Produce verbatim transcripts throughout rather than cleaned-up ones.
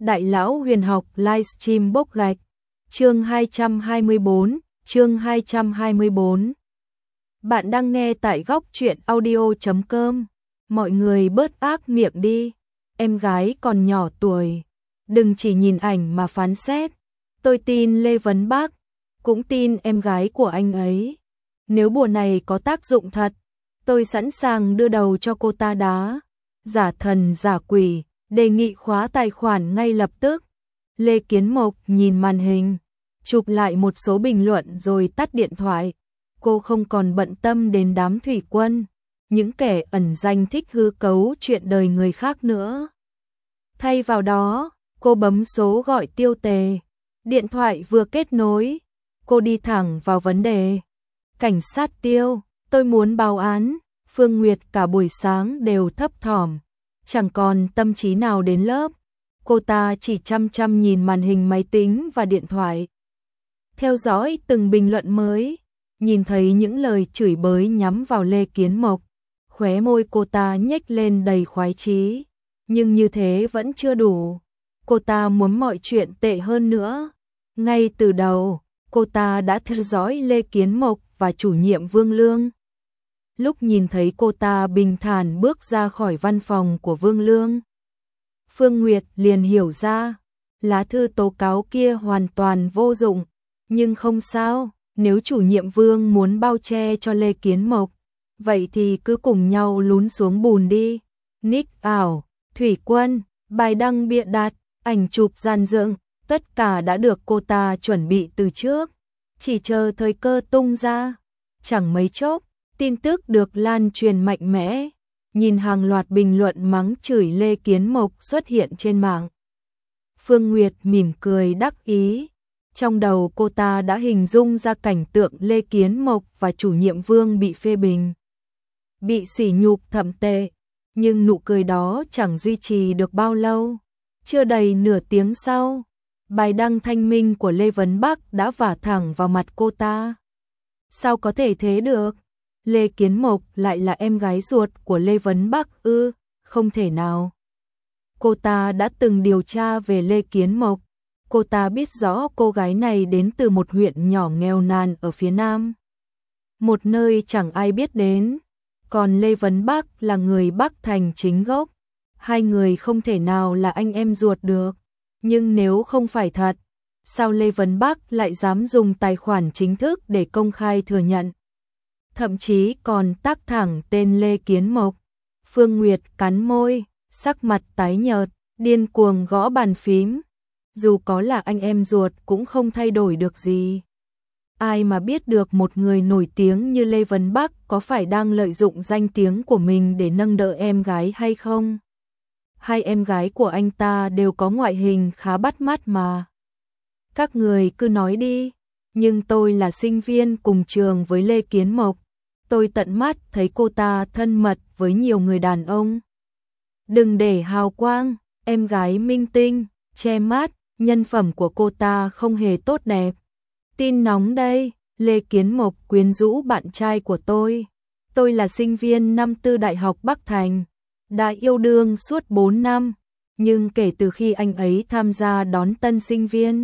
Đại lão huyền học livestream bốc gạch. Chương hai trăm hai mươi bốn, chương hai trăm hai mươi bốn. Bạn đang nghe tại góc truyện audio chấm com. Mọi người bớt ác miệng đi. Em gái còn nhỏ tuổi, đừng chỉ nhìn ảnh mà phán xét. Tôi tin Lê Vấn Bác, cũng tin em gái của anh ấy. Nếu bùa này có tác dụng thật, tôi sẵn sàng đưa đầu cho cô ta đá. Giả thần giả quỷ, đề nghị khóa tài khoản ngay lập tức. Lê Kiến Mộc nhìn màn hình, chụp lại một số bình luận rồi tắt điện thoại. Cô không còn bận tâm đến đám thủy quân, những kẻ ẩn danh thích hư cấu chuyện đời người khác nữa. Thay vào đó, cô bấm số gọi Tiêu Tề. Điện thoại vừa kết nối, cô đi thẳng vào vấn đề. Cảnh sát Tiêu, tôi muốn báo án. Phương Nguyệt cả buổi sáng đều thấp thỏm, chẳng còn tâm trí nào đến lớp. Cô ta chỉ chăm chăm nhìn màn hình máy tính và điện thoại, theo dõi từng bình luận mới, nhìn thấy những lời chửi bới nhắm vào Lê Kiến Mộc. Khóe môi cô ta nhếch lên đầy khoái chí, nhưng như thế vẫn chưa đủ. Cô ta muốn mọi chuyện tệ hơn nữa. Ngay từ đầu, cô ta đã theo dõi Lê Kiến Mộc và chủ nhiệm Vương Lương. Lúc nhìn thấy cô ta bình thản bước ra khỏi văn phòng của Vương Lương, Phương Nguyệt liền hiểu ra, lá thư tố cáo kia hoàn toàn vô dụng. Nhưng không sao, nếu chủ nhiệm Vương muốn bao che cho Lê Kiến Mộc, vậy thì cứ cùng nhau lún xuống bùn đi. Nick ảo, thủy quân, bài đăng bịa đặt, ảnh chụp gian dựng, tất cả đã được cô ta chuẩn bị từ trước, chỉ chờ thời cơ tung ra. Chẳng mấy chốc, tin tức được lan truyền mạnh mẽ, nhìn hàng loạt bình luận mắng chửi Lê Kiến Mộc xuất hiện trên mạng. Phương Nguyệt mỉm cười đắc ý, trong đầu cô ta đã hình dung ra cảnh tượng Lê Kiến Mộc và chủ nhiệm Vương bị phê bình, bị sỉ nhục thậm tệ, nhưng nụ cười đó chẳng duy trì được bao lâu. Chưa đầy nửa tiếng sau, bài đăng thanh minh của Lê Vấn Bác đã vả thẳng vào mặt cô ta. Sao có thể thế được? Lê Kiến Mộc lại là em gái ruột của Lê Vấn Bác ư? Không thể nào. Cô ta đã từng điều tra về Lê Kiến Mộc. Cô ta biết rõ cô gái này đến từ một huyện nhỏ nghèo nàn ở phía Nam, một nơi chẳng ai biết đến. Còn Lê Vấn Bác là người Bắc Thành chính gốc. Hai người không thể nào là anh em ruột được. Nhưng nếu không phải thật, sao Lê Vấn Bác lại dám dùng tài khoản chính thức để công khai thừa nhận? Thậm chí còn tác thẳng tên Lê Kiến Mộc. Phương Nguyệt cắn môi, sắc mặt tái nhợt, điên cuồng gõ bàn phím. Dù có là anh em ruột cũng không thay đổi được gì. Ai mà biết được một người nổi tiếng như Lê Vấn Bác có phải đang lợi dụng danh tiếng của mình để nâng đỡ em gái hay không? Hai em gái của anh ta đều có ngoại hình khá bắt mắt mà. Các người cứ nói đi, nhưng tôi là sinh viên cùng trường với Lê Kiến Mộc. Tôi tận mắt thấy cô ta thân mật với nhiều người đàn ông. Đừng để hào quang, em gái minh tinh, che mắt, nhân phẩm của cô ta không hề tốt đẹp. Tin nóng đây, Lê Kiến Mộc quyến rũ bạn trai của tôi. Tôi là sinh viên năm tư Đại học Bắc Thành, đã yêu đương suốt bốn năm, nhưng kể từ khi anh ấy tham gia đón tân sinh viên,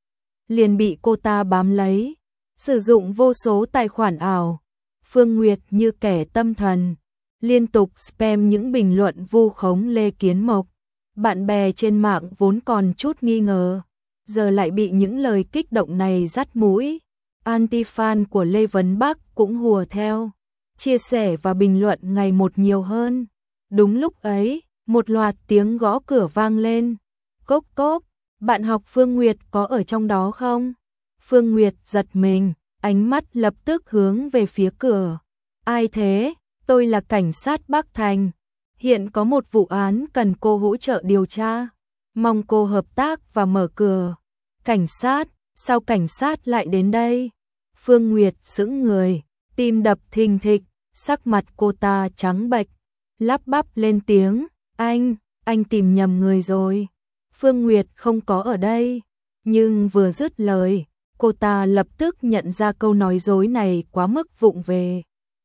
liền bị cô ta bám lấy, sử dụng vô số tài khoản ảo. Phương Nguyệt như kẻ tâm thần, liên tục spam những bình luận vu khống Lê Kiến Mộc. Bạn bè trên mạng vốn còn chút nghi ngờ, giờ lại bị những lời kích động này dắt mũi. Anti-fan của Lê Vấn Bác cũng hùa theo, chia sẻ và bình luận ngày một nhiều hơn. Đúng lúc ấy, một loạt tiếng gõ cửa vang lên. Cốc cốc, bạn học Phương Nguyệt có ở trong đó không? Phương Nguyệt giật mình, ánh mắt lập tức hướng về phía cửa. Ai thế? Tôi là cảnh sát Bắc Thành. Hiện có một vụ án cần cô hỗ trợ điều tra. Mong cô hợp tác và mở cửa. Cảnh sát? Sao cảnh sát lại đến đây? Phương Nguyệt sững người, tim đập thình thịch, sắc mặt cô ta trắng bệch, lắp bắp lên tiếng. Anh, anh tìm nhầm người rồi. Phương Nguyệt không có ở đây. Nhưng vừa dứt lời, cô ta lập tức nhận ra câu nói dối này quá mức vụng về.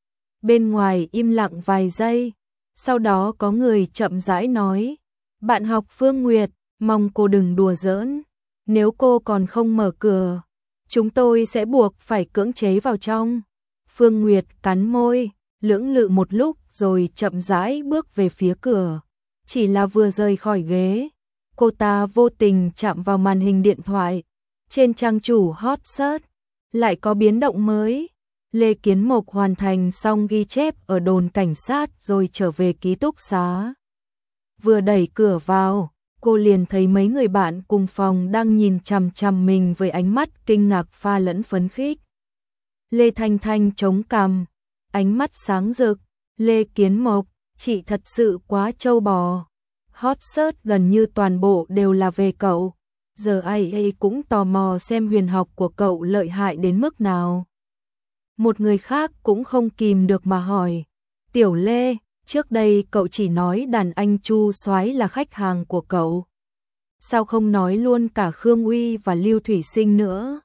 Bên ngoài im lặng vài giây, sau đó có người chậm rãi nói, bạn học Phương Nguyệt, mong cô đừng đùa giỡn, nếu cô còn không mở cửa, chúng tôi sẽ buộc phải cưỡng chế vào trong. Phương Nguyệt cắn môi, lưỡng lự một lúc rồi chậm rãi bước về phía cửa. Chỉ là vừa rời khỏi ghế, cô ta vô tình chạm vào màn hình điện thoại. Trên trang chủ hot search lại có biến động mới. Lê Kiến Mộc hoàn thành xong ghi chép ở đồn cảnh sát rồi trở về ký túc xá. Vừa đẩy cửa vào, cô liền thấy mấy người bạn cùng phòng đang nhìn chằm chằm mình với ánh mắt kinh ngạc pha lẫn phấn khích. Lê Thanh Thanh chống cằm, ánh mắt sáng rực. Lê Kiến Mộc, chị thật sự quá trâu bò. Hot search gần như toàn bộ đều là về cậu. Giờ ai ai cũng tò mò xem huyền học của cậu lợi hại đến mức nào. Một người khác cũng không kìm được mà hỏi. Tiểu Lê, trước đây cậu chỉ nói đàn anh Chu Soái là khách hàng của cậu. Sao không nói luôn cả Khương Uy và Lưu Thủy Sinh nữa?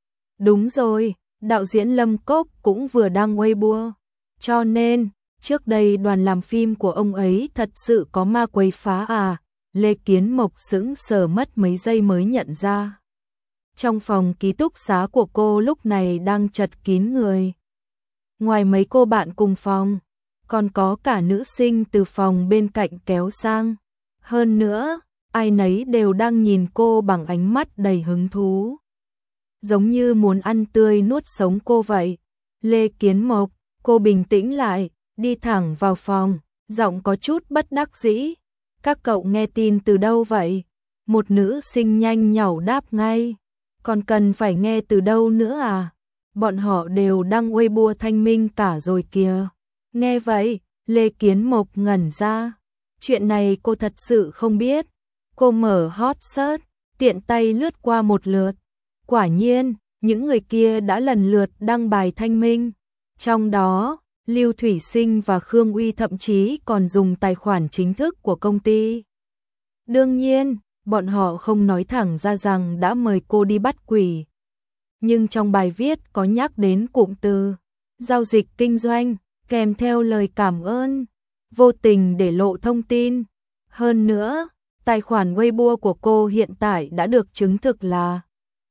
Đúng rồi, đạo diễn Lâm Cốc cũng vừa đăng Weibo. Cho nên, trước đây đoàn làm phim của ông ấy thật sự có ma quấy phá à? Lê Kiến Mộc sững sờ mất mấy giây mới nhận ra. Trong phòng ký túc xá của cô lúc này đang chật kín người. Ngoài mấy cô bạn cùng phòng, còn có cả nữ sinh từ phòng bên cạnh kéo sang. Hơn nữa, ai nấy đều đang nhìn cô bằng ánh mắt đầy hứng thú. Giống như muốn ăn tươi nuốt sống cô vậy. Lê Kiến Mộc, cô bình tĩnh lại, đi thẳng vào phòng, giọng có chút bất đắc dĩ. Các cậu nghe tin từ đâu vậy? Một nữ sinh nhanh nhảu đáp ngay. Còn cần phải nghe từ đâu nữa à? Bọn họ đều đăng Weibo thanh minh cả rồi kìa. Nghe vậy, Lê Kiến Mộc ngẩn ra. Chuyện này cô thật sự không biết. Cô mở hot search, tiện tay lướt qua một lượt. Quả nhiên, những người kia đã lần lượt đăng bài thanh minh. Trong đó, Lưu Thủy Sinh và Khương Uy thậm chí còn dùng tài khoản chính thức của công ty. Đương nhiên, bọn họ không nói thẳng ra rằng đã mời cô đi bắt quỷ. Nhưng trong bài viết có nhắc đến cụm từ giao dịch kinh doanh, kèm theo lời cảm ơn, vô tình để lộ thông tin. Hơn nữa, tài khoản Weibo của cô hiện tại đã được chứng thực là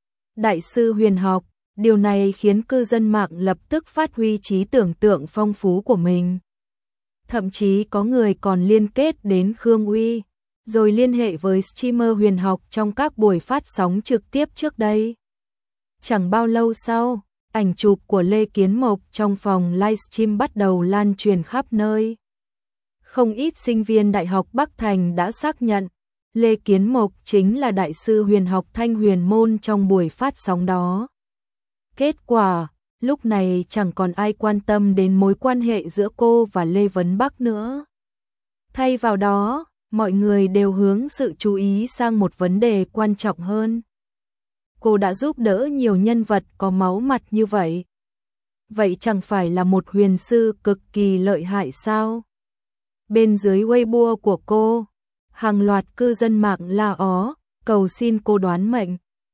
Đại sư huyền học. Điều này khiến cư dân mạng lập tức phát huy trí tưởng tượng phong phú của mình. Thậm chí có người còn liên kết đến Khương Uy, rồi liên hệ với streamer huyền học trong các buổi phát sóng trực tiếp trước đây. Chẳng bao lâu sau, ảnh chụp của Lê Kiến Mộc trong phòng livestream bắt đầu lan truyền khắp nơi. Không ít sinh viên Đại học Bắc Thành đã xác nhận Lê Kiến Mộc chính là đại sư huyền học Thanh Huyền Môn trong buổi phát sóng đó. Kết quả, lúc này chẳng còn ai quan tâm đến mối quan hệ giữa cô và Lê Vấn Bắc nữa. Thay vào đó, mọi người đều hướng sự chú ý sang một vấn đề quan trọng hơn. Cô đã giúp đỡ nhiều nhân vật có máu mặt như vậy. Vậy chẳng phải là một huyền sư cực kỳ lợi hại sao? Bên dưới Weibo của cô, hàng loạt cư dân mạng la ó, cầu xin cô đoán mệnh.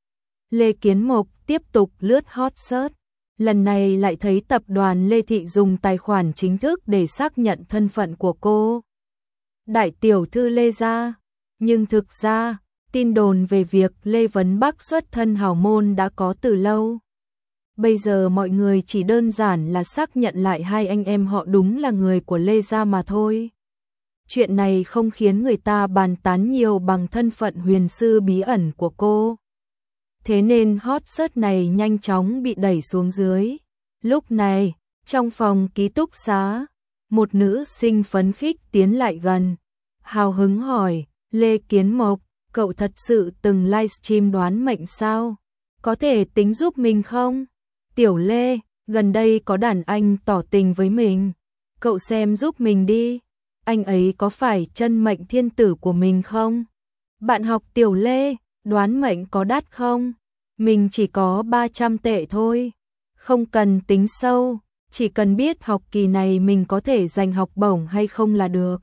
Lê Kiến Mộc tiếp tục lướt hot search, lần này lại thấy tập đoàn Lê Thị dùng tài khoản chính thức để xác nhận thân phận của cô. Đại tiểu thư Lê gia, nhưng thực ra, tin đồn về việc Lê Vấn Bắc xuất thân hào môn đã có từ lâu. Bây giờ mọi người chỉ đơn giản là xác nhận lại hai anh em họ đúng là người của Lê gia mà thôi. Chuyện này không khiến người ta bàn tán nhiều bằng thân phận huyền sư bí ẩn của cô. Thế nên hot search này nhanh chóng bị đẩy xuống dưới. Lúc này, trong phòng ký túc xá, một nữ sinh phấn khích tiến lại gần, hào hứng hỏi, Lê Kiến Mộc, cậu thật sự từng livestream đoán mệnh sao? Có thể tính giúp mình không? Tiểu Lê, gần đây có đàn anh tỏ tình với mình, cậu xem giúp mình đi. Anh ấy có phải chân mệnh thiên tử của mình không? Bạn học Tiểu Lê, đoán mệnh có đắt không? Mình chỉ có ba trăm tệ thôi. Không cần tính sâu, chỉ cần biết học kỳ này mình có thể giành học bổng hay không là được.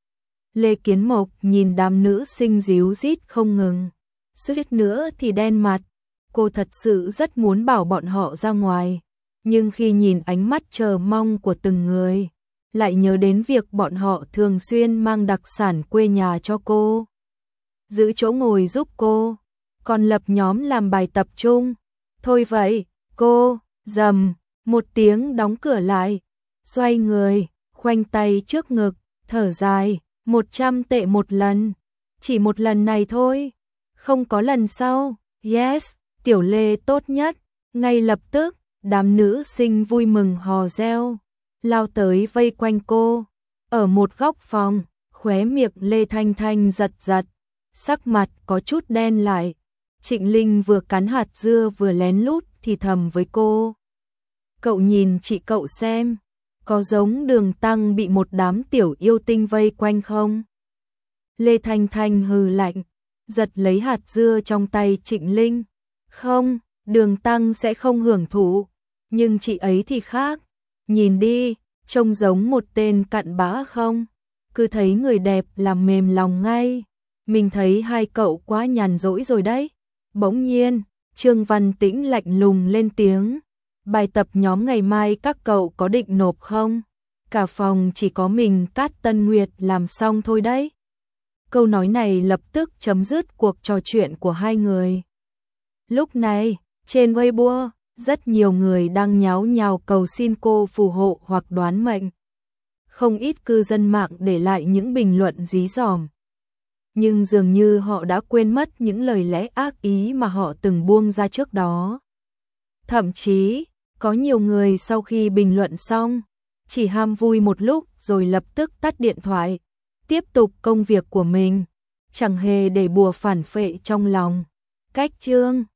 Lê Kiến Mộc nhìn đám nữ sinh díu dít không ngừng. Suýt nữa thì đen mặt. Cô thật sự rất muốn bảo bọn họ ra ngoài. Nhưng khi nhìn ánh mắt chờ mong của từng người, lại nhớ đến việc bọn họ thường xuyên mang đặc sản quê nhà cho cô. giữ chỗ ngồi giúp cô, còn lập nhóm làm bài tập chung. Thôi vậy, cô, rầm, một tiếng đóng cửa lại, xoay người, khoanh tay trước ngực, thở dài, một trăm tệ một lần, chỉ một lần này thôi, không có lần sau, yes, Tiểu Lê tốt nhất, ngay lập tức, đám nữ sinh vui mừng hò reo, lao tới vây quanh cô, ở một góc phòng, khóe miệng Lê Thanh Thanh giật giật, sắc mặt có chút đen lại. Trịnh Linh vừa cắn hạt dưa vừa lén lút thì thầm với cô. Cậu nhìn chị cậu xem, có giống Đường Tăng bị một đám tiểu yêu tinh vây quanh không? Lê Thanh Thanh hừ lạnh, giật lấy hạt dưa trong tay Trịnh Linh. Không, Đường Tăng sẽ không hưởng thụ, nhưng chị ấy thì khác. Nhìn đi, trông giống một tên cặn bã không? Cứ thấy người đẹp làm mềm lòng ngay. Mình thấy hai cậu quá nhàn rỗi rồi đấy. Bỗng nhiên, Trương Văn Tĩnh lạnh lùng lên tiếng. Bài tập nhóm ngày mai các cậu có định nộp không? Cả phòng chỉ có mình Cát Tân Nguyệt làm xong thôi đấy. Câu nói này lập tức chấm dứt cuộc trò chuyện của hai người. Lúc này, trên Weibo, rất nhiều người đang nháo nhào cầu xin cô phù hộ hoặc đoán mệnh. Không ít cư dân mạng để lại những bình luận dí dỏm. Nhưng dường như họ đã quên mất những lời lẽ ác ý mà họ từng buông ra trước đó. Thậm chí, có nhiều người sau khi bình luận xong, chỉ ham vui một lúc rồi lập tức tắt điện thoại, tiếp tục công việc của mình, chẳng hề để bùa phản phệ trong lòng. Cách chương